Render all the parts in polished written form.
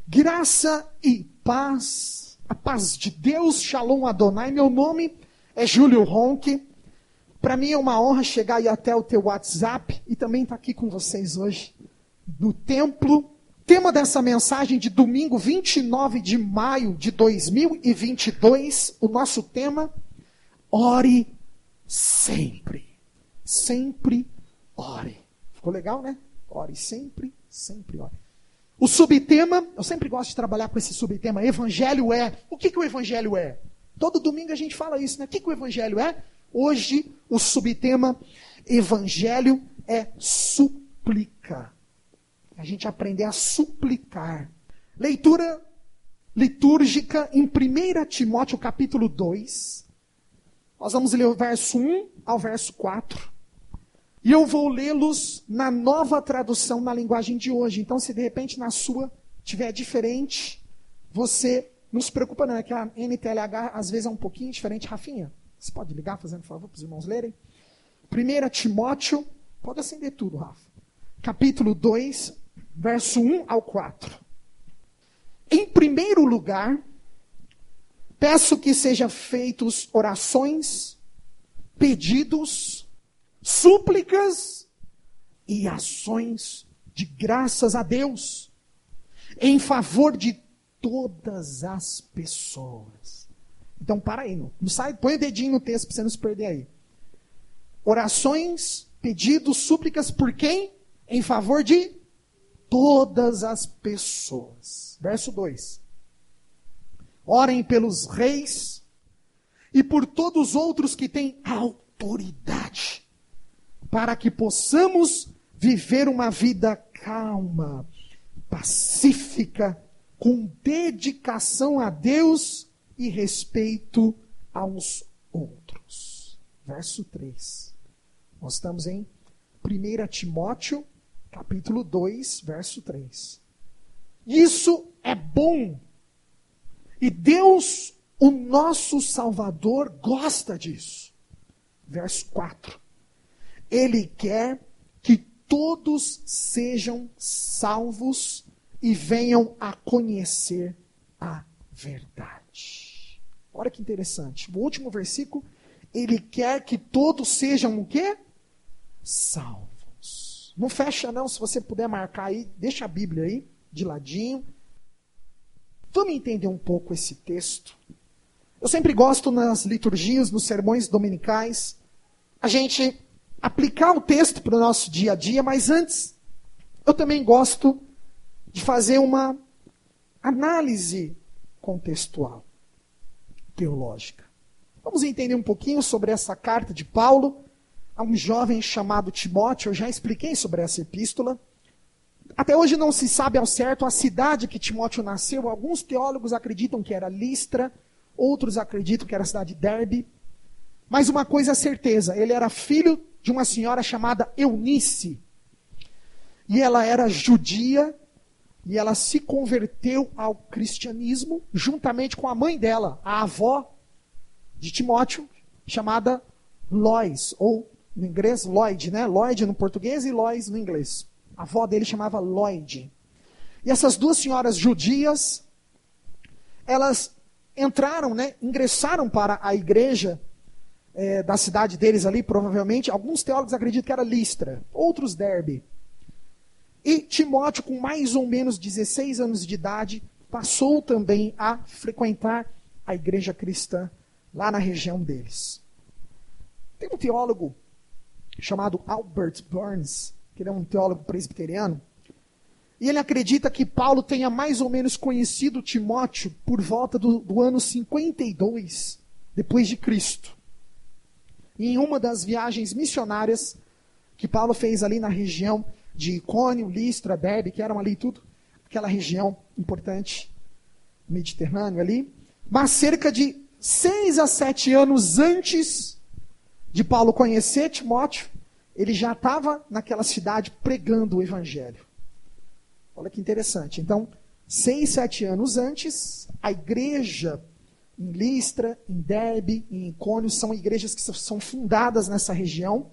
Graça e paz, a paz de Deus, Shalom Adonai. Meu nome é Júlio Ronque. Para mim é uma honra chegar aí até o teu WhatsApp e também estar aqui com vocês hoje no templo. Tema dessa mensagem de domingo 29 de maio de 2022, o nosso tema, ore sempre. Sempre ore. Ficou legal, né? Ore sempre, sempre ore. O subtema, eu sempre gosto de trabalhar com esse subtema, Evangelho é. O que o Evangelho é? Todo domingo a gente fala isso, né? O que o Evangelho é? Hoje, o subtema, Evangelho é súplica. A gente aprender a suplicar. Leitura litúrgica em 1 Timóteo capítulo 2. Nós vamos ler o verso 1 ao verso 4. E eu vou lê-los na nova tradução na linguagem de hoje. Então, se de repente na sua tiver diferente, você não se preocupa não, é que a NTLH às vezes é um pouquinho diferente. Rafinha, você pode ligar fazendo favor para os irmãos lerem? 1 Timóteo, pode acender tudo, Rafa. Capítulo 2, verso 1 ao 4. Em primeiro lugar, peço que sejam feitos orações, pedidos, súplicas e ações de graças a Deus em favor de todas as pessoas. Então para aí, não sai, põe o dedinho no texto para você não se perder aí. Orações, pedidos, súplicas por quem? Em favor de todas as pessoas. Verso 2. Orem pelos reis e por todos os outros que têm autoridade, para que possamos viver uma vida calma, pacífica, com dedicação a Deus e respeito aos outros. Verso 3. Nós estamos em 1 Timóteo, capítulo 2, verso 3. Isso é bom. E Deus, o nosso Salvador, gosta disso. Verso 4. Ele quer que todos sejam salvos e venham a conhecer a verdade. Olha que interessante. O último versículo, ele quer que todos sejam o quê? Salvos. Não fecha não, se você puder marcar aí, deixa a Bíblia aí, de ladinho. Vamos entender um pouco esse texto. Eu sempre gosto nas liturgias, nos sermões dominicais, a gente aplicar o texto para o nosso dia a dia, mas antes, eu também gosto de fazer uma análise contextual, teológica. Vamos entender um pouquinho sobre essa carta de Paulo a um jovem chamado Timóteo. Eu já expliquei sobre essa epístola. Até hoje não se sabe ao certo a cidade que Timóteo nasceu. Alguns teólogos acreditam que era Listra, outros acreditam que era a cidade de Derbe. Mas uma coisa é certeza, ele era filho de uma senhora chamada Eunice. E ela era judia, e ela se converteu ao cristianismo, juntamente com a mãe dela, a avó de Timóteo, chamada Lois, ou no inglês, Lloyd, né? Lloyd no português e Lois no inglês. A avó dele chamava Lloyd. E essas duas senhoras judias, elas entraram, né? Ingressaram para a igreja da cidade deles ali, provavelmente. Alguns teólogos acreditam que era Listra, outros Derbe. E Timóteo, com mais ou menos 16 anos de idade, passou também a frequentar a igreja cristã lá na região deles. Tem um teólogo chamado Albert Burns, que ele é um teólogo presbiteriano, e ele acredita que Paulo tenha mais ou menos conhecido Timóteo por volta do ano 52 depois de Cristo. Em uma das viagens missionárias que Paulo fez ali na região de Icônio, Listra, Derbe, que eram ali tudo, aquela região importante, Mediterrâneo ali. Mas cerca de 6 a 7 anos antes de Paulo conhecer Timóteo, ele já estava naquela cidade pregando o evangelho. Olha que interessante. Então, 6, 7 anos antes, a igreja em Listra, em Derbe, em Icônio, são igrejas que são fundadas nessa região.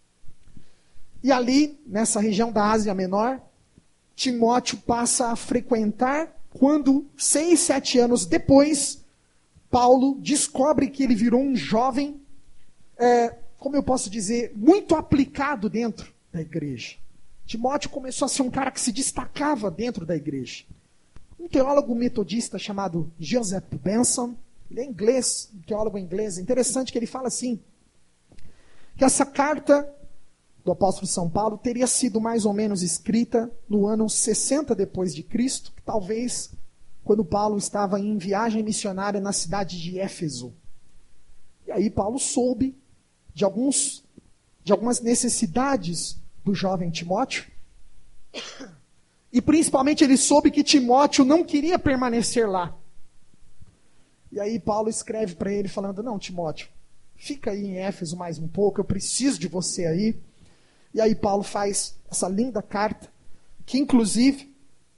E ali, nessa região da Ásia Menor, Timóteo passa a frequentar quando 6, 7 anos depois, Paulo descobre que ele virou um jovem, como eu posso dizer, muito aplicado dentro da igreja. Timóteo começou a ser um cara que se destacava dentro da igreja. Um teólogo metodista chamado Joseph Benson, ele é inglês, um teólogo inglês, interessante que ele fala assim, que essa carta do apóstolo São Paulo teria sido mais ou menos escrita no ano 60 depois de Cristo, talvez quando Paulo estava em viagem missionária na cidade de Éfeso. E aí Paulo soube de algumas necessidades do jovem Timóteo, e principalmente ele soube que Timóteo não queria permanecer lá. E aí Paulo escreve para ele falando, não, Timóteo, fica aí em Éfeso mais um pouco, eu preciso de você aí. E aí Paulo faz essa linda carta, que inclusive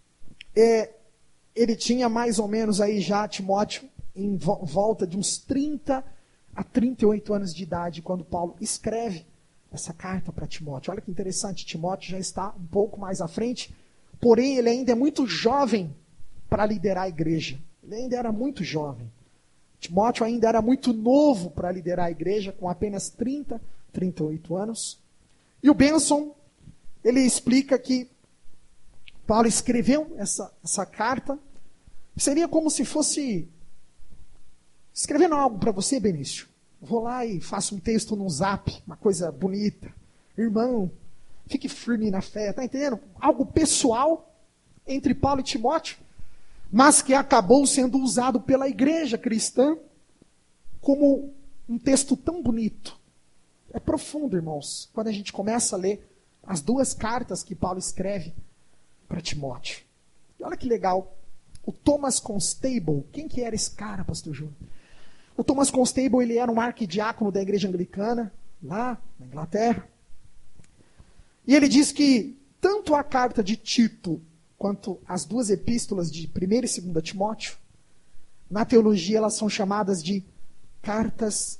ele tinha mais ou menos aí já Timóteo em volta de uns 30 a 38 anos de idade, quando Paulo escreve essa carta para Timóteo. Olha que interessante, Timóteo já está um pouco mais à frente, porém ele ainda é muito jovem para liderar a igreja. Ele ainda era muito jovem. Timóteo ainda era muito novo para liderar a igreja, com apenas 30, 38 anos. E o Benson, ele explica que Paulo escreveu essa carta, seria como se fosse escrevendo algo para você, Benício. Vou lá e faço um texto no Zap, uma coisa bonita. Irmão, fique firme na fé, tá entendendo? Algo pessoal entre Paulo e Timóteo, mas que acabou sendo usado pela igreja cristã como um texto tão bonito. É profundo, irmãos, quando a gente começa a ler as duas cartas que Paulo escreve para Timóteo. E olha que legal, o Thomas Constable, quem que era esse cara, pastor Júnior? O Thomas Constable, ele era um arquidiácono da igreja anglicana, lá na Inglaterra. E ele diz que tanto a carta de Tito, quanto as duas epístolas de 1 e 2 Timóteo, na teologia elas são chamadas de cartas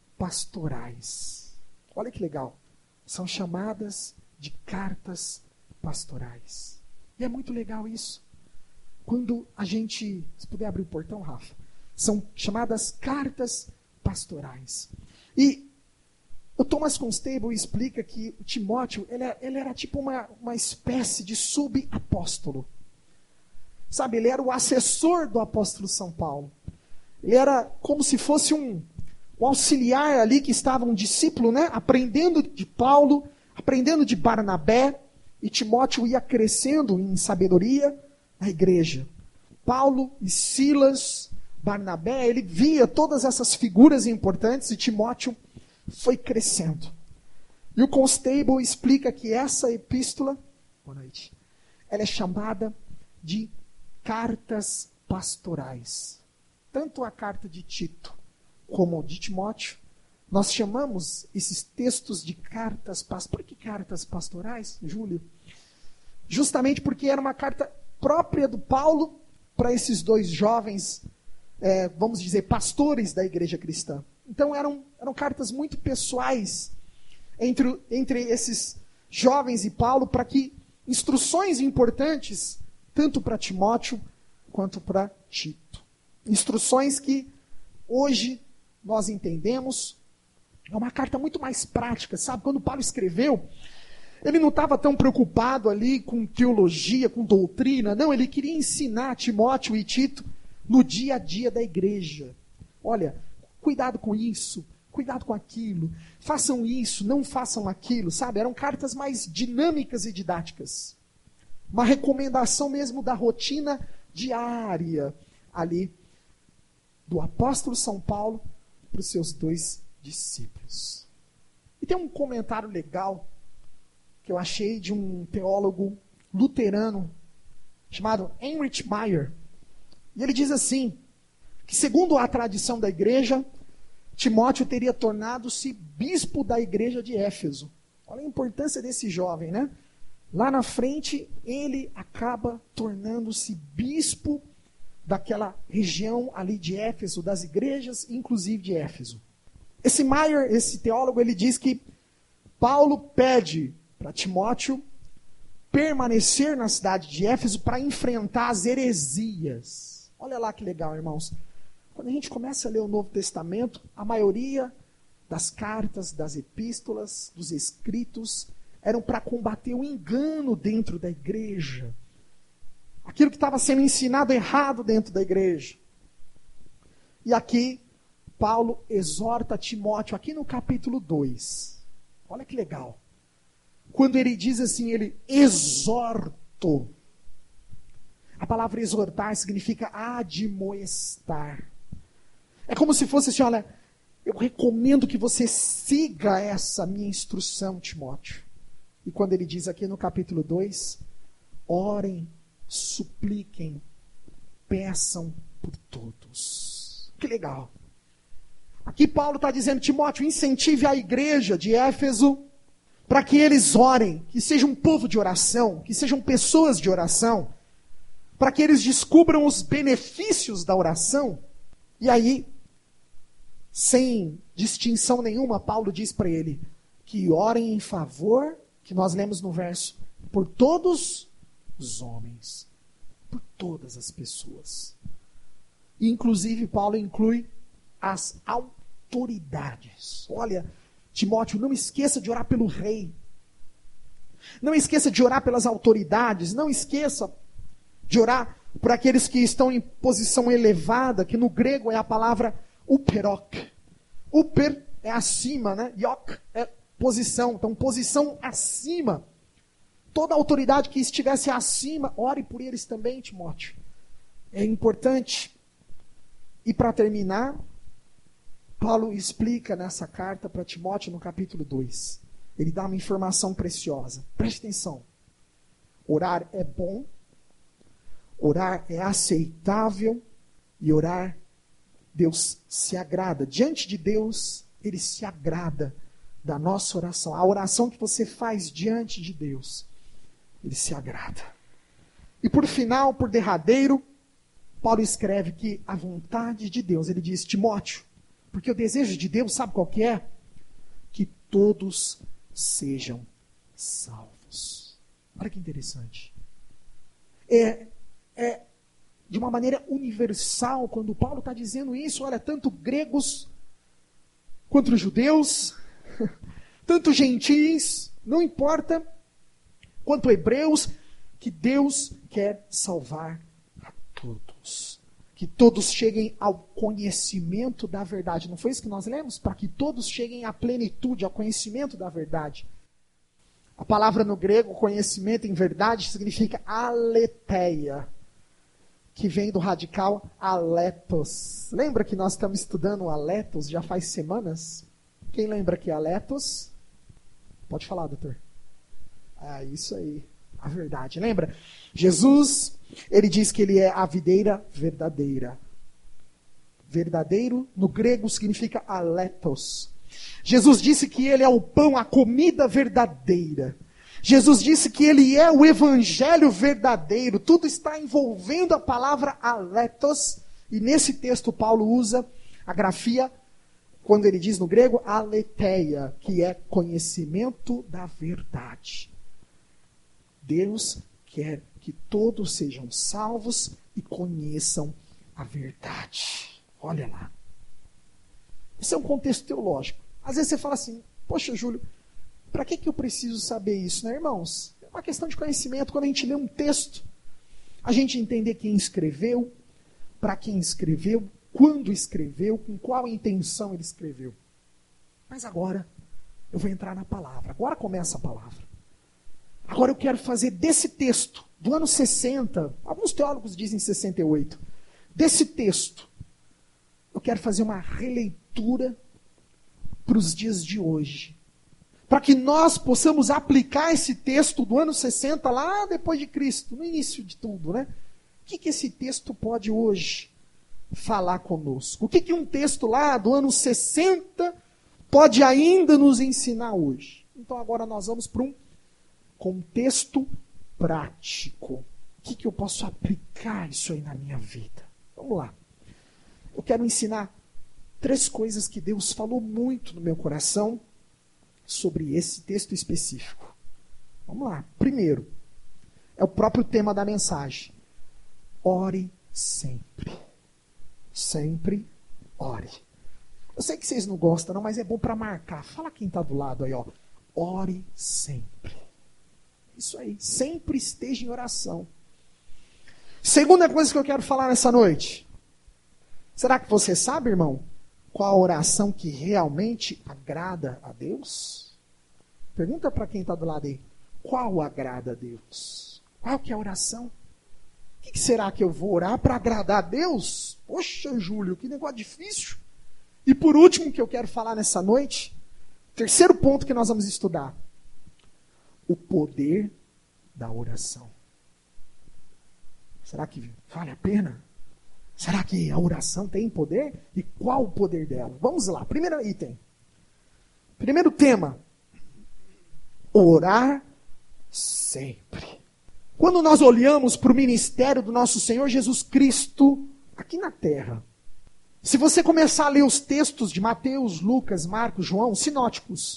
pastorais. Olha que legal. São chamadas de cartas pastorais. E é muito legal isso. Quando a gente... Se puder abrir o portão, Rafa. São chamadas cartas pastorais. E o Thomas Constable explica que o Timóteo, ele era tipo uma espécie de subapóstolo. Sabe, ele era o assessor do apóstolo São Paulo. Ele era como se fosse um auxiliar ali que estava um discípulo, né, aprendendo de Paulo, aprendendo de Barnabé, e Timóteo ia crescendo em sabedoria na igreja. Paulo e Silas, Barnabé, ele via todas essas figuras importantes e Timóteo foi crescendo. E o Constable explica que essa epístola, boa noite, ela é chamada de cartas pastorais. Tanto a carta de Tito como de Timóteo, nós chamamos esses textos de cartas pastorais. Por que cartas pastorais, Júlio? Justamente porque era uma carta própria do Paulo para esses dois jovens, vamos dizer, pastores da igreja cristã. Então eram cartas muito pessoais entre esses jovens e Paulo, para que instruções importantes, tanto para Timóteo quanto para Tito. Instruções que hoje nós entendemos, é uma carta muito mais prática, sabe? Quando Paulo escreveu, ele não estava tão preocupado ali com teologia, com doutrina, não, ele queria ensinar Timóteo e Tito no dia a dia da igreja. Olha, cuidado com isso, cuidado com aquilo, façam isso, não façam aquilo, sabe? Eram cartas mais dinâmicas e didáticas. Uma recomendação mesmo da rotina diária ali do apóstolo São Paulo para os seus dois discípulos. E tem um comentário legal que eu achei de um teólogo luterano chamado Heinrich Meyer. E ele diz assim, que segundo a tradição da igreja, Timóteo teria tornado-se bispo da igreja de Éfeso. Olha a importância desse jovem, né? Lá na frente, ele acaba tornando-se bispo daquela região ali de Éfeso, das igrejas, inclusive de Éfeso. Esse Meyer, esse teólogo, ele diz que Paulo pede para Timóteo permanecer na cidade de Éfeso para enfrentar as heresias. Olha lá que legal, irmãos. Quando a gente começa a ler o Novo Testamento, a maioria das cartas, das epístolas, dos escritos, eram para combater o engano dentro da igreja. Aquilo que estava sendo ensinado errado dentro da igreja. E aqui, Paulo exorta Timóteo, aqui no capítulo 2. Olha que legal. Quando ele diz assim, ele exorto. A palavra exortar significa admoestar. É como se fosse assim, olha, eu recomendo que você siga essa minha instrução, Timóteo. E quando ele diz aqui no capítulo 2, orem, supliquem, peçam por todos. Que legal. Aqui Paulo está dizendo, Timóteo, incentive a igreja de Éfeso para que eles orem, que sejam um povo de oração, que sejam pessoas de oração, para que eles descubram os benefícios da oração. E aí, sem distinção nenhuma, Paulo diz para ele que orem em favor, que nós lemos no verso, por todos os homens, por todas as pessoas. E, inclusive, Paulo inclui as autoridades. Olha, Timóteo, não esqueça de orar pelo rei. Não esqueça de orar pelas autoridades. Não esqueça de orar por aqueles que estão em posição elevada, que no grego é a palavra uperok. Uper é acima, né? Yok é posição. Então, posição acima. Toda autoridade que estivesse acima, ore por eles também, Timóteo. É importante. E para terminar, Paulo explica nessa carta para Timóteo no capítulo 2. Ele dá uma informação preciosa. Preste atenção. Orar é bom, orar é aceitável e orar, Deus se agrada. Diante de Deus, Ele se agrada da nossa oração. A oração que você faz diante de Deus, Ele se agrada. E por final, por derradeiro, Paulo escreve que a vontade de Deus, ele diz, Timóteo, porque o desejo de Deus, sabe qual que é? Que todos sejam salvos. Olha que interessante. É de uma maneira universal, quando Paulo está dizendo isso, olha, tanto gregos quanto judeus, tanto gentis, não importa, quanto hebreus, que Deus quer salvar a todos. Que todos cheguem ao conhecimento da verdade. Não foi isso que nós lemos? Para que todos cheguem à plenitude, ao conhecimento da verdade. A palavra no grego, conhecimento em verdade, significa aletheia, que vem do radical aletos. Lembra que nós estamos estudando aletos já faz semanas? Quem lembra que aletos? Pode falar, doutor. Ah, isso aí. A verdade. Lembra? Jesus, ele diz que ele é a videira verdadeira. Verdadeiro, no grego, significa aletos. Jesus disse que ele é o pão, a comida verdadeira. Jesus disse que ele é o evangelho verdadeiro. Tudo está envolvendo a palavra aletos. E nesse texto Paulo usa a grafia, quando ele diz no grego, aletheia, que é conhecimento da verdade. Deus quer que todos sejam salvos e conheçam a verdade. Olha lá. Esse é um contexto teológico. Às vezes você fala assim, poxa, Júlio, para que eu preciso saber isso, né, irmãos? É uma questão de conhecimento. Quando a gente lê um texto, a gente entender quem escreveu, para quem escreveu, quando escreveu, com qual intenção ele escreveu. Mas agora, eu vou entrar na palavra. Agora começa a palavra. Agora eu quero fazer desse texto, do ano 60, alguns teólogos dizem 68, desse texto, eu quero fazer uma releitura para os dias de hoje. Para que nós possamos aplicar esse texto do ano 60, lá depois de Cristo, no início de tudo, né? O que esse texto pode hoje falar conosco? O que um texto lá do ano 60 pode ainda nos ensinar hoje? Então agora nós vamos para um contexto prático. O que eu posso aplicar isso aí na minha vida? Vamos lá. Eu quero ensinar 3 coisas que Deus falou muito no meu coração sobre esse texto específico. Vamos lá. Primeiro, É o próprio tema da mensagem. Ore sempre. Sempre ore. Eu sei que vocês não gostam, não, mas é bom para marcar. Fala quem está do lado aí, ó. Ore sempre. Isso aí. Sempre esteja em oração. Segunda coisa que eu quero falar nessa noite. Será que você sabe, irmão, qual a oração que realmente agrada a Deus? Pergunta para quem está do lado aí. Qual agrada a Deus? Qual que é a oração? O que será que eu vou orar para agradar a Deus? Poxa, Júlio, que negócio difícil. E por último que eu quero falar nessa noite, terceiro ponto que nós vamos estudar. O poder da oração. Será que vale a pena? Será que a oração tem poder? E qual o poder dela? Vamos lá, primeiro item. Primeiro tema. Orar sempre. Quando nós olhamos para o ministério do nosso Senhor Jesus Cristo aqui na terra, se você começar a ler os textos de Mateus, Lucas, Marcos, João, sinóticos,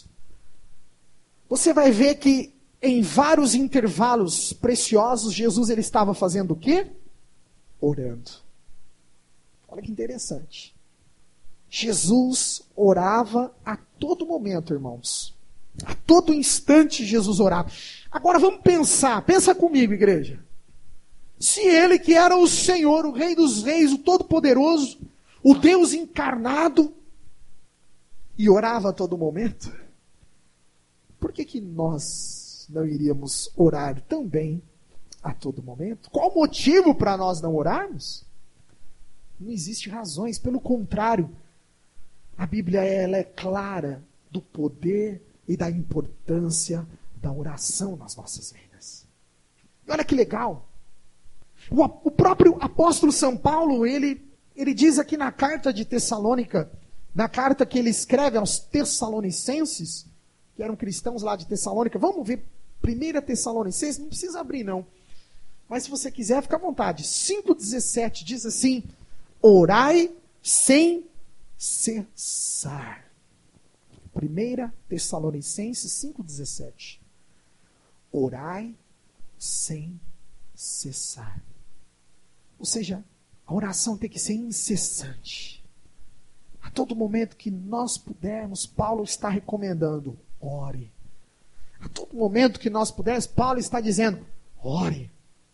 você vai ver que em vários intervalos preciosos, Jesus ele estava fazendo o quê? Orando. Olha que interessante. Jesus orava a todo momento, irmãos. A todo instante Jesus orava. Agora vamos pensar, pensa comigo, igreja. Se ele que era o Senhor, o Rei dos Reis, o Todo-Poderoso, o Deus encarnado, e orava a todo momento, por que nós não iríamos orar também a todo momento? Qual o motivo para nós não orarmos? Não existe razões, pelo contrário, a Bíblia ela é clara do poder e da importância da oração nas nossas vidas. E olha que legal. O próprio apóstolo São Paulo, ele diz aqui na carta de Tessalônica, na carta que ele escreve aos Tessalonicenses, que eram cristãos lá de Tessalônica. Vamos ver 1 Tessalonicenses, não precisa abrir não. Mas se você quiser, fica à vontade. 5,17 diz assim: orai sem cessar. 1 Tessalonicenses 5,17. Orai sem cessar. Ou seja, a oração tem que ser incessante. A todo momento que nós pudermos, Paulo está recomendando, ore. A todo momento que nós pudermos, Paulo está dizendo, ore.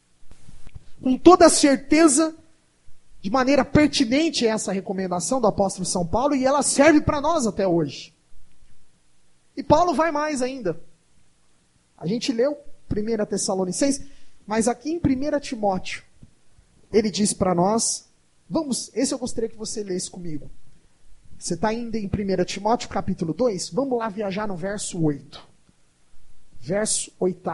Com toda a certeza, de maneira pertinente essa recomendação do apóstolo São Paulo, e ela serve para nós até hoje. E Paulo vai mais ainda. A gente leu 1 Tessalonicenses, mas aqui em 1 Timóteo, ele diz para nós, esse eu gostaria que você lesse comigo. Você está ainda em 1 Timóteo capítulo 2? Vamos lá viajar no verso 8. Verso 8.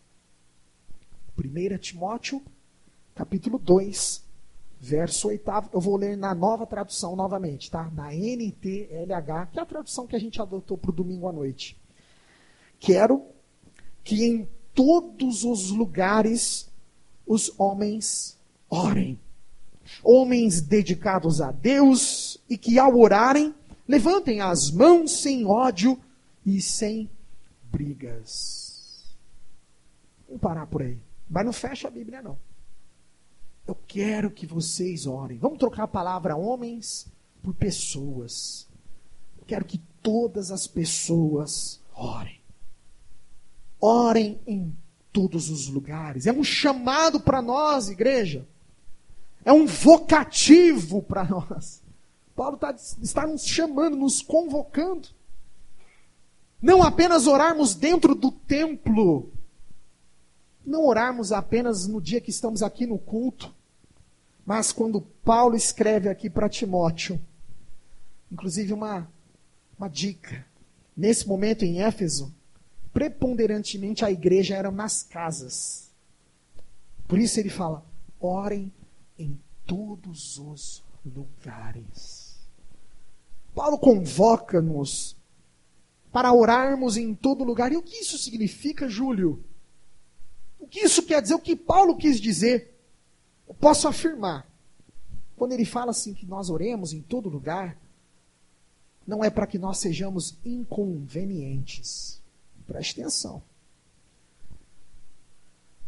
1 Timóteo capítulo 2, verso 8. Eu vou ler na nova tradução novamente, tá? Na NTLH, que é a tradução que a gente adotou para o domingo à noite. Quero que em todos os lugares os homens orem. Homens dedicados a Deus e que ao orarem levantem as mãos sem ódio e sem brigas. Vamos parar por aí. Mas não fecha a Bíblia não. Eu quero que vocês orem. Vamos trocar a palavra homens por pessoas. Eu quero que todas as pessoas orem. Orem em todos os lugares. É um chamado para nós, igreja. É um vocativo para nós. Paulo está nos chamando, nos convocando. Não apenas orarmos dentro do templo. Não orarmos apenas no dia que estamos aqui no culto. Mas quando Paulo escreve aqui para Timóteo, inclusive uma dica. Nesse momento em Éfeso, preponderantemente a igreja era nas casas. Por isso ele fala, orem em todos os lugares. Paulo convoca-nos para orarmos em todo lugar. E o que isso significa, Júlio? O que isso quer dizer? O que Paulo quis dizer? Eu posso afirmar. Quando ele fala assim que nós oremos em todo lugar, não é para que nós sejamos inconvenientes. Preste atenção.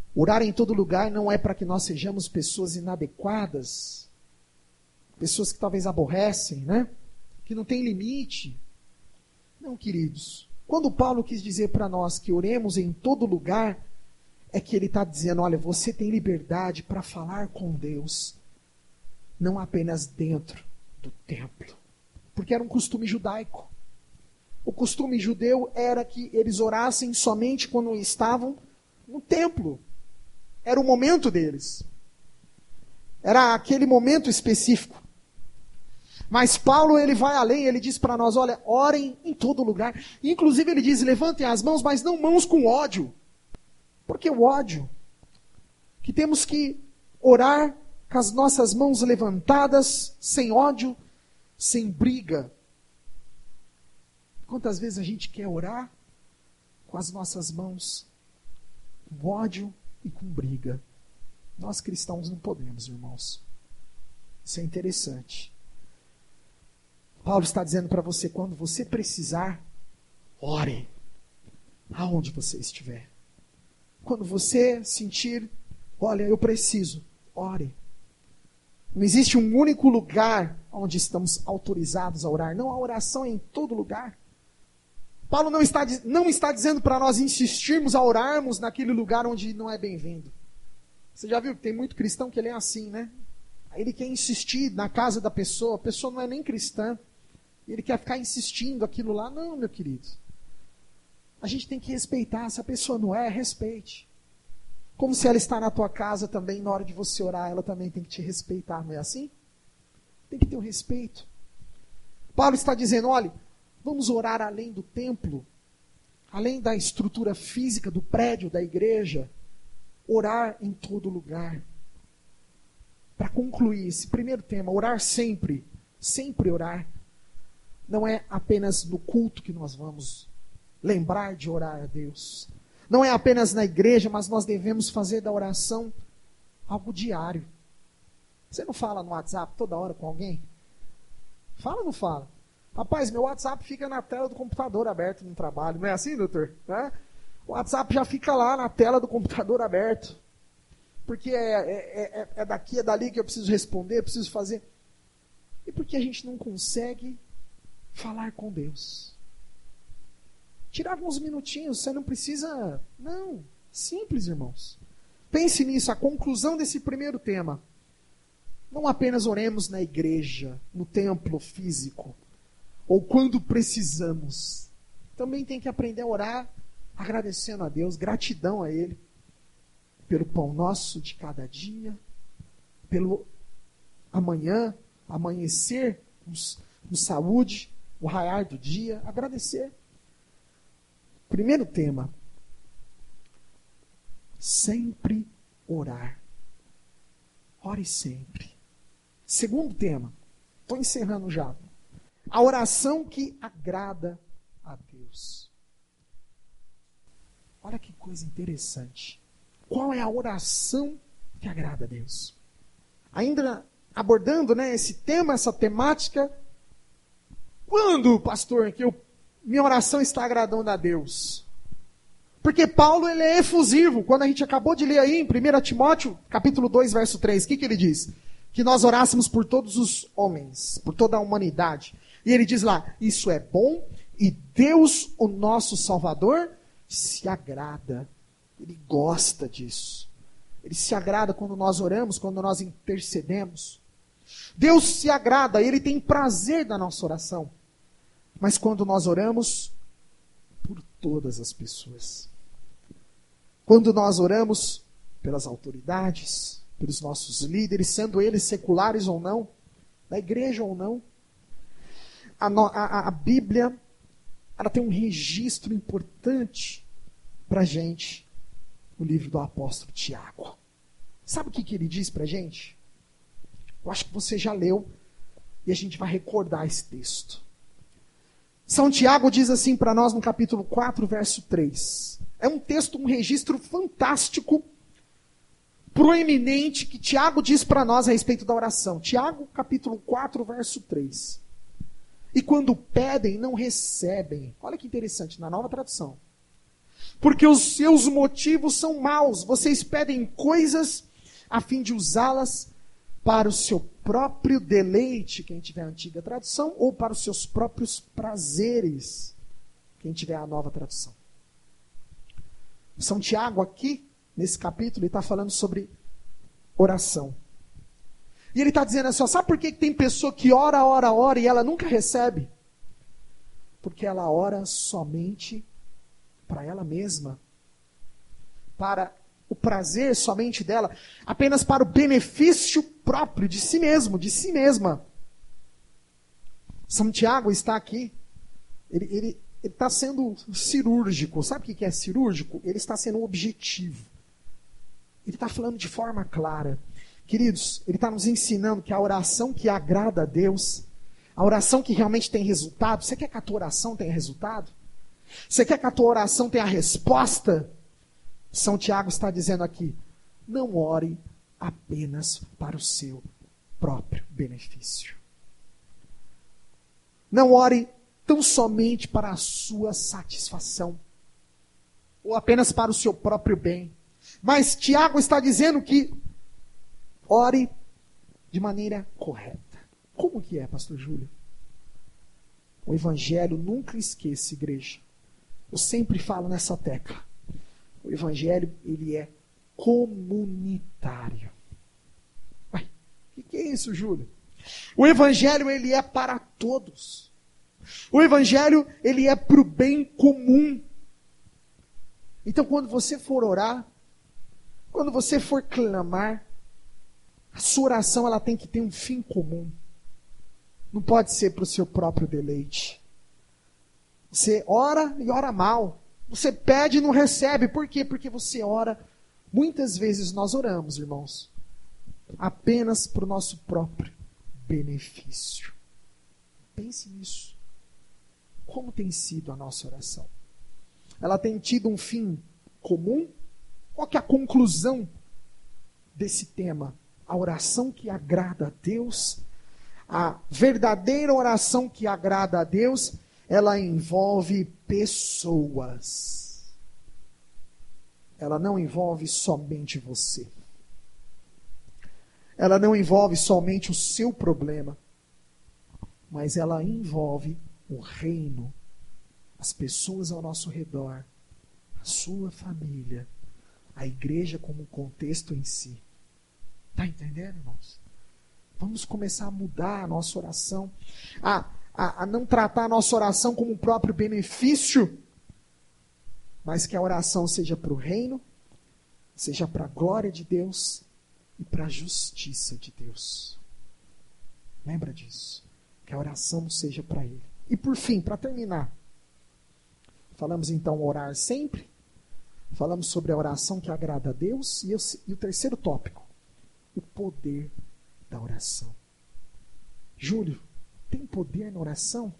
Orar em todo lugar não é para que nós sejamos pessoas inadequadas, pessoas que talvez aborrecem, né? Que não tem limite. Não, queridos. Quando Paulo quis dizer para nós que oremos em todo lugar, é que ele está dizendo, olha, você tem liberdade para falar com Deus, não apenas dentro do templo. Porque era um costume judaico. O costume judeu era que eles orassem somente quando estavam no templo. Era o momento deles. Era aquele momento específico. Mas Paulo, ele vai além, ele diz para nós, olha, orem em todo lugar. Inclusive ele diz, levantem as mãos, mas não mãos com ódio. Por que o ódio? Que temos que orar com as nossas mãos levantadas, sem ódio, sem briga. Quantas vezes a gente quer orar com as nossas mãos com ódio e com briga? Nós cristãos não podemos, irmãos. Isso é interessante. Paulo está dizendo para você, quando você precisar, ore. Aonde você estiver. Quando você sentir, olha, eu preciso, ore. Não existe um único lugar onde estamos autorizados a orar. Não, a oração é em todo lugar. Paulo não está dizendo para nós insistirmos a orarmos naquele lugar onde não é bem-vindo. Você já viu que tem muito cristão que ele é assim, né? Aí ele quer insistir na casa da pessoa, a pessoa não é nem cristã. Ele quer ficar insistindo aquilo lá. Não, meu querido. A gente tem que respeitar. Se a pessoa não é, respeite. Como se ela está na tua casa também, na hora de você orar, ela também tem que te respeitar. Não é assim? Tem que ter o respeito. Paulo está dizendo, olha, vamos orar além do templo, além da estrutura física do prédio da igreja, orar em todo lugar. Para concluir esse primeiro tema, orar sempre, sempre orar. Não é apenas no culto que nós vamos lembrar de orar a Deus. Não é apenas na igreja, mas nós devemos fazer da oração algo diário. Você não fala no WhatsApp toda hora com alguém? Fala ou não fala? Rapaz, meu WhatsApp fica na tela do computador aberto no trabalho. Não é assim, doutor? O WhatsApp já fica lá na tela do computador aberto. Porque é daqui, é dali que eu preciso responder, eu preciso fazer. E porque a gente não consegue falar com Deus. Tirar alguns minutinhos, você não precisa... Não, simples, irmãos. Pense nisso, a conclusão desse primeiro tema. Não apenas oremos na igreja, no templo físico, ou quando precisamos. Também tem que aprender a orar agradecendo a Deus, gratidão a Ele, pelo pão nosso de cada dia, pelo amanhã, amanhecer com saúde, o raiar do dia, agradecer. Primeiro tema, sempre orar. Ore sempre. Segundo tema, estou encerrando já. A oração que agrada a Deus. Olha que coisa interessante. Qual é a oração que agrada a Deus? Ainda abordando, né, esse tema, essa temática. Quando, pastor, que minha oração está agradando a Deus? Porque Paulo, ele é efusivo. Quando a gente acabou de ler aí em 1 Timóteo, capítulo 2, verso 3, o que ele diz? Que nós orássemos por todos os homens, por toda a humanidade. E ele diz lá, isso é bom e Deus, o nosso Salvador, se agrada. Ele gosta disso. Ele se agrada quando nós oramos, quando nós intercedemos. Deus se agrada, Ele tem prazer na nossa oração. Mas quando nós oramos por todas as pessoas. Quando nós oramos pelas autoridades, pelos nossos líderes, sendo eles seculares ou não, da igreja ou não. A Bíblia, ela tem um registro importante para a gente, no livro do apóstolo Tiago. Sabe o que ele diz para a gente? Eu acho que você já leu, e a gente vai recordar esse texto. São Tiago diz assim para nós no capítulo 4, verso 3. É um texto, um registro fantástico, proeminente, que Tiago diz para nós a respeito da oração. Tiago, capítulo 4, verso 3. E quando pedem, não recebem. Olha que interessante, na nova tradução. porque os seus motivos são maus. Vocês pedem coisas a fim de usá-las para o seu próprio deleite, quem tiver a antiga tradução, ou para os seus próprios prazeres, quem tiver a nova tradução. São Tiago aqui, nesse capítulo, ele está falando sobre oração. E ele está dizendo assim, ó, sabe por que tem pessoa que ora e ela nunca recebe? Porque ela ora somente para ela mesma, para o prazer somente dela, apenas para o benefício próprio de si mesmo, de si mesma. São Tiago está aqui, ele está sendo cirúrgico. Sabe o que é cirúrgico? Ele está sendo objetivo. Ele está falando de forma clara. Queridos, ele está nos ensinando que a oração que agrada a Deus, a oração que realmente tem resultado, você quer que a tua oração tenha resultado? Você quer que a tua oração tenha resposta? São Tiago está dizendo aqui, não ore apenas para o seu próprio benefício. Não ore tão somente para a sua satisfação, ou apenas para o seu próprio bem. Mas Tiago está dizendo que ore de maneira correta. Como que é, pastor Júlio? O evangelho, nunca esqueça, igreja. Eu sempre falo nessa tecla. O evangelho, ele é comunitário. Ué, o que é isso, Júlio? O evangelho, ele é para todos. O evangelho, ele é para o bem comum. Então, quando você for orar, quando você for clamar, a sua oração, ela tem que ter um fim comum. Não pode ser para o seu próprio deleite. Você ora e ora mal. Você pede e não recebe. Por quê? Porque você ora. Muitas vezes nós oramos, irmãos, apenas para o nosso próprio benefício. Pense nisso. Como tem sido a nossa oração? Ela tem tido um fim comum? Qual que é a conclusão desse tema? A oração que agrada a Deus, a verdadeira oração que agrada a Deus, ela envolve pessoas. Ela não envolve somente você. Ela não envolve somente o seu problema, mas ela envolve o reino, as pessoas ao nosso redor, a sua família, a igreja como um contexto em si. Está entendendo, irmãos? Vamos começar a mudar a nossa oração, a não tratar a nossa oração como um próprio benefício, mas que a oração seja para o reino, seja para a glória de Deus e para a justiça de Deus. Lembra disso? Que a oração seja para Ele. E por fim, para terminar, falamos então orar sempre, falamos sobre a oração que agrada a Deus, e o terceiro tópico, o poder da oração. Júlio, tem poder na oração?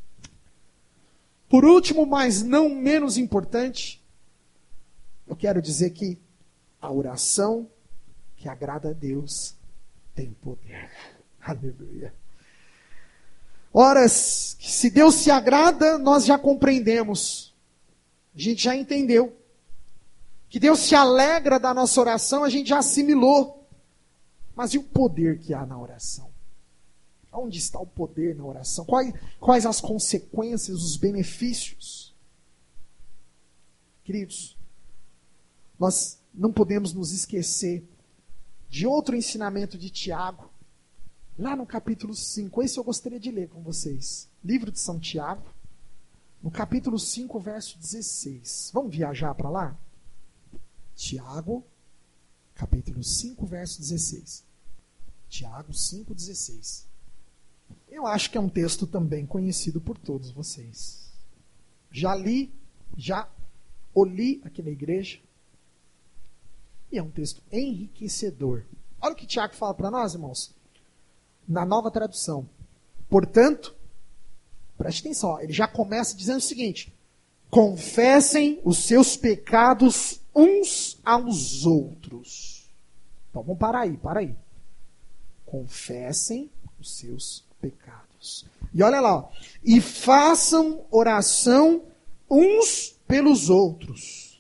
Por último, mas não menos importante, eu quero dizer que a oração que agrada a Deus tem poder. Aleluia. Ora, se Deus se agrada, nós já compreendemos. A gente já entendeu. Que Deus se alegra da nossa oração, a gente já assimilou. Mas e o poder que há na oração? Onde está o poder na oração? Quais as consequências, os benefícios? Queridos, nós não podemos nos esquecer de outro ensinamento de Tiago, lá no capítulo 5. Esse eu gostaria de ler com vocês. Livro de São Tiago, no capítulo 5, verso 16. Vamos viajar para lá? Tiago, capítulo 5, verso 16. Tiago 5, 16. Eu acho que é um texto também conhecido por todos vocês. Já li, já o li aqui na igreja. E é um texto enriquecedor. Olha o que Tiago fala para nós, irmãos. Na nova tradução. Portanto, preste atenção, ele já começa dizendo o seguinte: confessem os seus pecados uns aos outros. Então vamos parar aí. Confessem os seus pecados. E olha lá, ó, e façam oração uns pelos outros,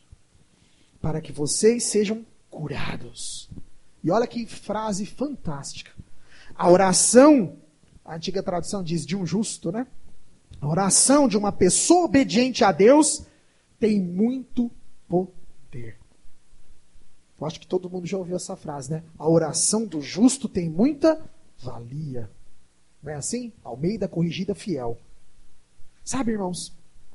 para que vocês sejam curados. E olha que frase fantástica. A oração, a antiga tradução diz de um justo, né? A oração de uma pessoa obediente a Deus tem muito poder. Eu acho que todo mundo já ouviu essa frase, né? A oração do justo tem muita valia. Não é assim? Almeida Corrigida Fiel. Sabe, irmãos?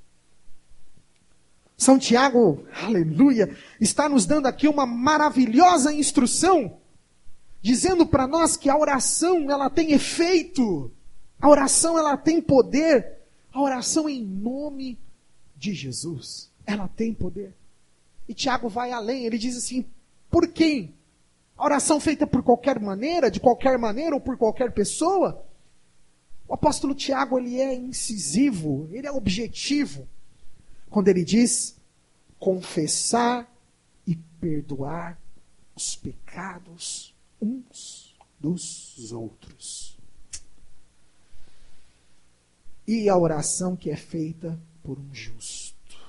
São Tiago, aleluia, está nos dando aqui uma maravilhosa instrução, dizendo para nós que a oração, ela tem efeito. A oração, ela tem poder. A oração em nome de Jesus, ela tem poder. E Tiago vai além, ele diz assim, por quem? A oração feita por qualquer maneira, de qualquer maneira ou por qualquer pessoa? O apóstolo Tiago, ele é incisivo, ele é objetivo, quando ele diz, confessar e perdoar os pecados uns dos outros. E a oração que é feita por um justo.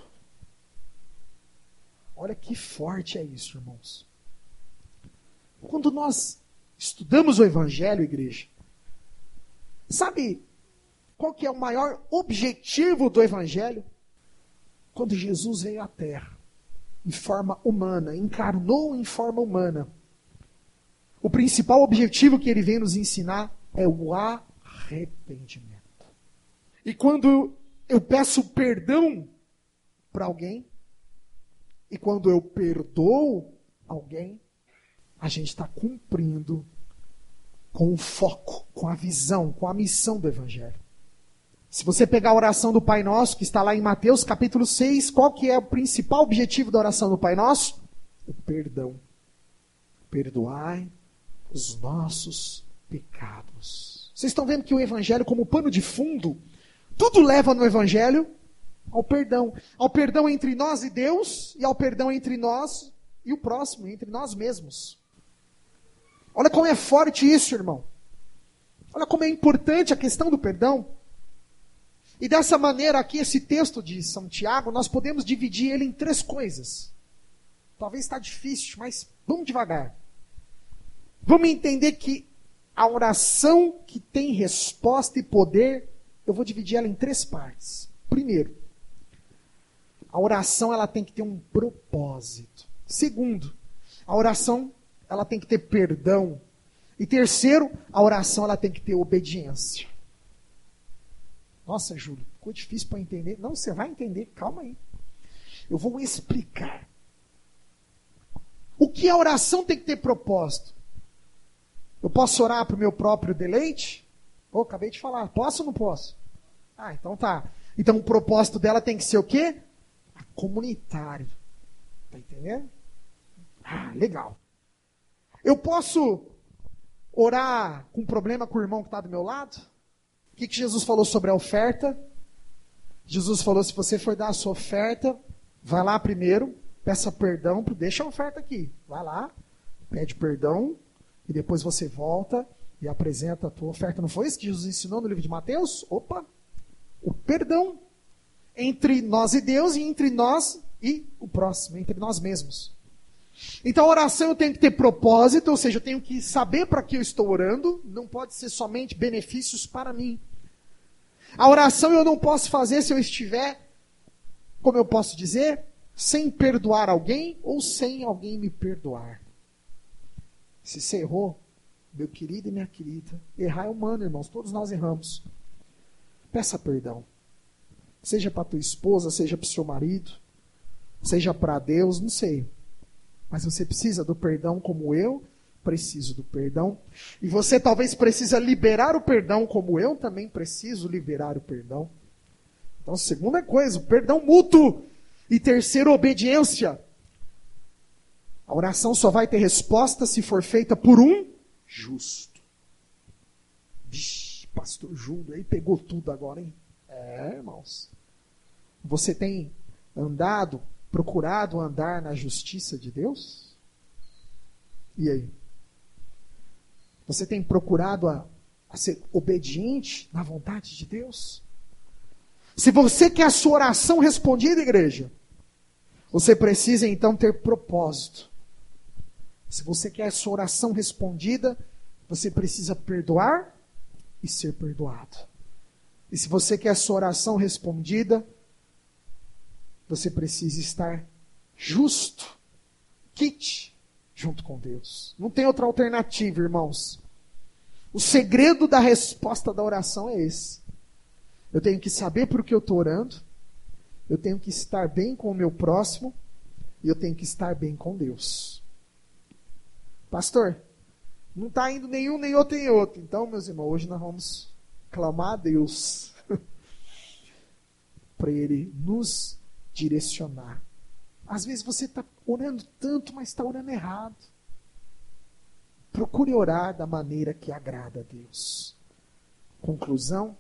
Olha que forte é isso, irmãos. Quando nós estudamos o Evangelho, igreja, sabe qual que é o maior objetivo do Evangelho? Quando Jesus veio à Terra, em forma humana, encarnou em forma humana. O principal objetivo que ele vem nos ensinar é o arrependimento. E quando eu peço perdão para alguém, e quando eu perdoo alguém, a gente está cumprindo com o foco, com a visão, com a missão do Evangelho. Se você pegar a oração do Pai Nosso, que está lá em Mateus capítulo 6, qual que é o principal objetivo da oração do Pai Nosso? O perdão. Perdoai os nossos pecados. Vocês estão vendo que o Evangelho, como pano de fundo, tudo leva no Evangelho ao perdão. Ao perdão entre nós e Deus, e ao perdão entre nós e o próximo, entre nós mesmos. Olha como é forte isso, irmão. Olha como é importante a questão do perdão. E dessa maneira aqui, esse texto de São Tiago, nós podemos dividir ele em 3 coisas. Talvez está difícil, mas vamos devagar. Vamos entender que a oração que tem resposta e poder, eu vou dividir ela em 3 partes. Primeiro, a oração ela tem que ter um propósito. Segundo, a oração ela tem que ter perdão. E terceiro, a oração ela tem que ter obediência. Nossa, Júlio, ficou difícil para entender. Não, você vai entender, calma aí. Eu vou explicar. O que a oração tem que ter propósito? Eu posso orar para o meu próprio deleite? Pô, acabei de falar. Posso ou não posso? Ah, então tá. Então o propósito dela tem que ser o quê? Comunitário. Tá entendendo? Ah, legal. Eu posso orar com problema com o irmão que está do meu lado? O que Jesus falou sobre a oferta? Jesus falou, se você for dar a sua oferta, vai lá primeiro, peça perdão, deixa a oferta aqui. Vai lá, pede perdão, e depois você volta e apresenta a tua oferta. Não foi isso que Jesus ensinou no livro de Mateus? Opa! O perdão entre nós e Deus e entre nós e o próximo, entre nós mesmos. Então a oração eu tenho que ter propósito, ou seja, eu tenho que saber para que eu estou orando, não pode ser somente benefícios para mim. A oração eu não posso fazer se eu estiver, como eu posso dizer, sem perdoar alguém ou sem alguém me perdoar. Se você errou, meu querido e minha querida, errar é humano, irmãos, todos nós erramos. Peça perdão. Seja para tua esposa, seja para o seu marido, seja para Deus, não sei. Mas você precisa do perdão como eu preciso do perdão. E você talvez precisa liberar o perdão como eu também preciso liberar o perdão. Então, segunda coisa, o perdão mútuo. E terceiro, obediência. A oração só vai ter resposta se for feita por um justo. Vixe, pastor Júlio, aí pegou tudo agora, hein? Irmãos. Você tem andado, procurado andar na justiça de Deus? E aí? Você tem procurado a ser obediente na vontade de Deus? Se você quer a sua oração respondida, igreja, Você precisa então ter propósito. Se você quer a sua oração respondida, você precisa perdoar e ser perdoado. E se você quer a sua oração respondida, você precisa estar justo, quite, junto com Deus. Não tem outra alternativa, irmãos. O segredo da resposta da oração é esse. Eu tenho que saber por que eu estou orando, eu tenho que estar bem com o meu próximo, e eu tenho que estar bem com Deus. Pastor, não está indo nenhum, nem outro, nem outro. Então, meus irmãos, hoje nós vamos clamar a Deus para Ele nos direcionar. Às vezes você está orando tanto, mas está orando errado. Procure orar da maneira que agrada a Deus. Conclusão: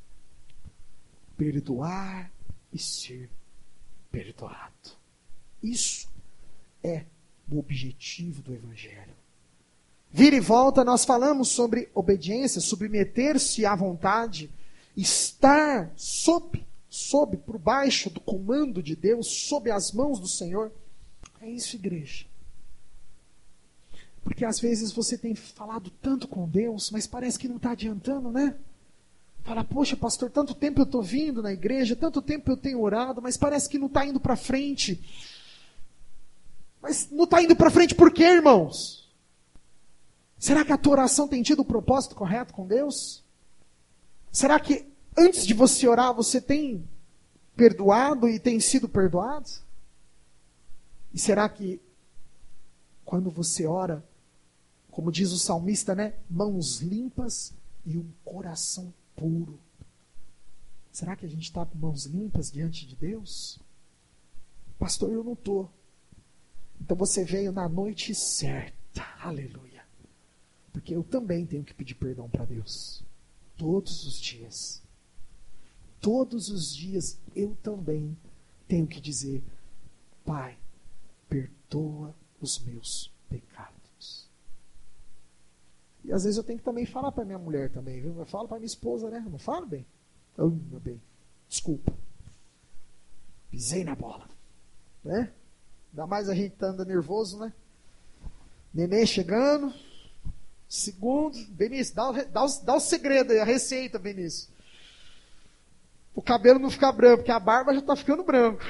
perdoar e ser perdoado. Isso é o objetivo do Evangelho. Vira e volta, nós falamos sobre obediência, submeter-se à vontade, estar por baixo do comando de Deus, sob as mãos do Senhor. É isso, igreja. Porque às vezes você tem falado tanto com Deus, mas parece que não está adiantando, né? Fala, poxa, pastor, tanto tempo eu estou vindo na igreja, tanto tempo eu tenho orado, mas parece que não está indo para frente. Mas não está indo para frente por quê, irmãos? Será que a tua oração tem tido o propósito correto com Deus? Será que antes de você orar, você tem perdoado e tem sido perdoado? E será que quando você ora, como diz o salmista, né? Mãos limpas e um coração puro. Será que a gente está com mãos limpas diante de Deus? Pastor, eu não estou. Então você veio na noite certa. Aleluia. Porque eu também tenho que pedir perdão para Deus. Todos os dias. Todos os dias eu também tenho que dizer: Pai, perdoa os meus pecados. E às vezes eu tenho que também falar para minha mulher também, viu? Eu falo para minha esposa, né? Não falo bem? Meu bem, desculpa. Pisei na bola. Né? Ainda mais a gente tá andando nervoso, né? Neném chegando. Segundo, Benício, dá o segredo aí, a receita, Benício. O cabelo não ficar branco, porque a barba já está ficando branco.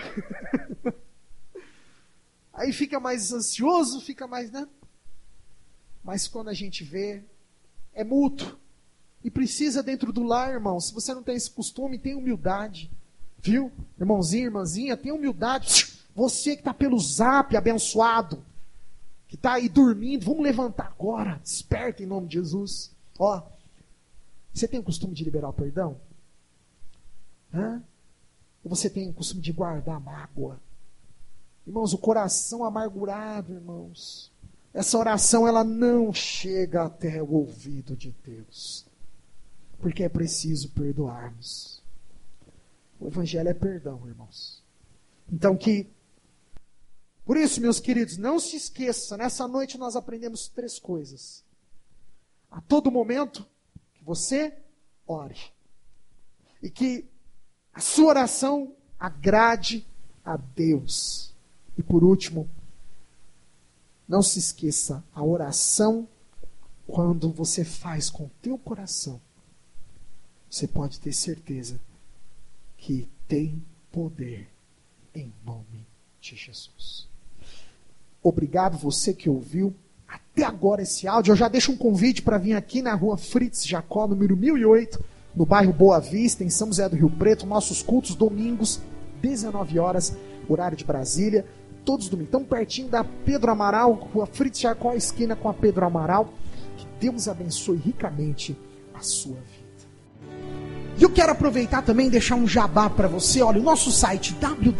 Aí fica mais ansioso, fica mais, né? Mas quando a gente vê, é mútuo. E precisa dentro do lar, irmão. Se você não tem esse costume, tenha humildade. Viu? Irmãozinho, irmãzinha, tenha humildade. Você que está pelo Zap, abençoado, que está aí dormindo, vamos levantar agora. Desperta em nome de Jesus. Ó, você tem o costume de liberar o perdão? Hã? Ou você tem o costume de guardar a mágoa? Irmãos, o coração amargurado, irmãos, essa oração ela não chega até o ouvido de Deus. Porque é preciso perdoarmos. O Evangelho é perdão, irmãos. Então por isso, meus queridos, não se esqueça, nessa noite nós aprendemos 3 coisas. A todo momento que você ore. E que a sua oração agrade a Deus. E por último, não se esqueça, a oração, quando você faz com o teu coração, você pode ter certeza que tem poder em nome de Jesus. Obrigado você que ouviu até agora esse áudio. Eu já deixo um convite para vir aqui na rua Fritz Jacó, número 1008, no bairro Boa Vista, em São José do Rio Preto. Nossos cultos domingos, 19 horas, horário de Brasília. Todos domingos. Tão pertinho da Pedro Amaral, rua Fritz Jacó, esquina com a Pedro Amaral. Que Deus abençoe ricamente a sua vida. E eu quero aproveitar também e deixar um jabá para você. Olha, o nosso site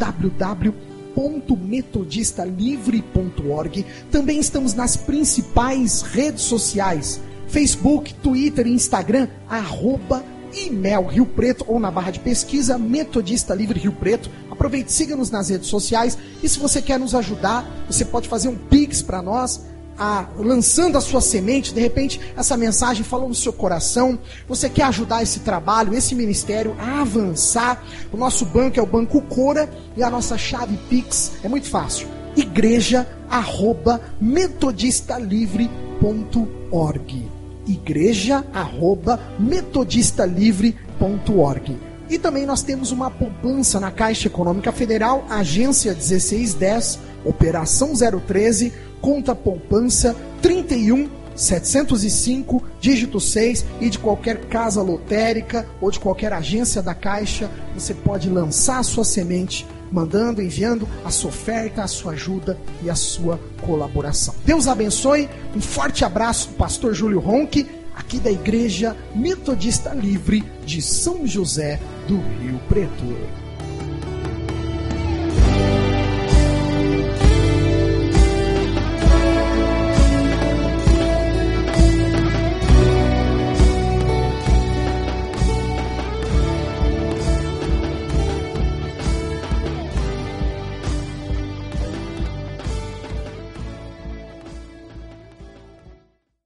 www.metodistalivre.org. Também estamos nas principais redes sociais: Facebook, Twitter e Instagram, @IMEL Rio Preto, ou na barra de pesquisa Metodista Livre Rio Preto. Aproveite, siga-nos nas redes sociais. E se você quer nos ajudar, você pode fazer um Pix para nós, lançando a sua semente, de repente essa mensagem falou no seu coração, você quer ajudar esse trabalho, esse ministério a avançar. O nosso banco é o Banco Cora e a nossa chave Pix é muito fácil: igreja@metodistalivre.org. igreja@metodistalivre.org. E também nós temos uma poupança na Caixa Econômica Federal, agência 1610, operação 013, conta poupança 31705, dígito 6, e de qualquer casa lotérica ou de qualquer agência da Caixa, você pode lançar a sua semente, mandando, enviando a sua oferta, a sua ajuda e a sua colaboração. Deus abençoe, um forte abraço do pastor Júlio Ronque, aqui da Igreja Metodista Livre de São José do Rio Preto.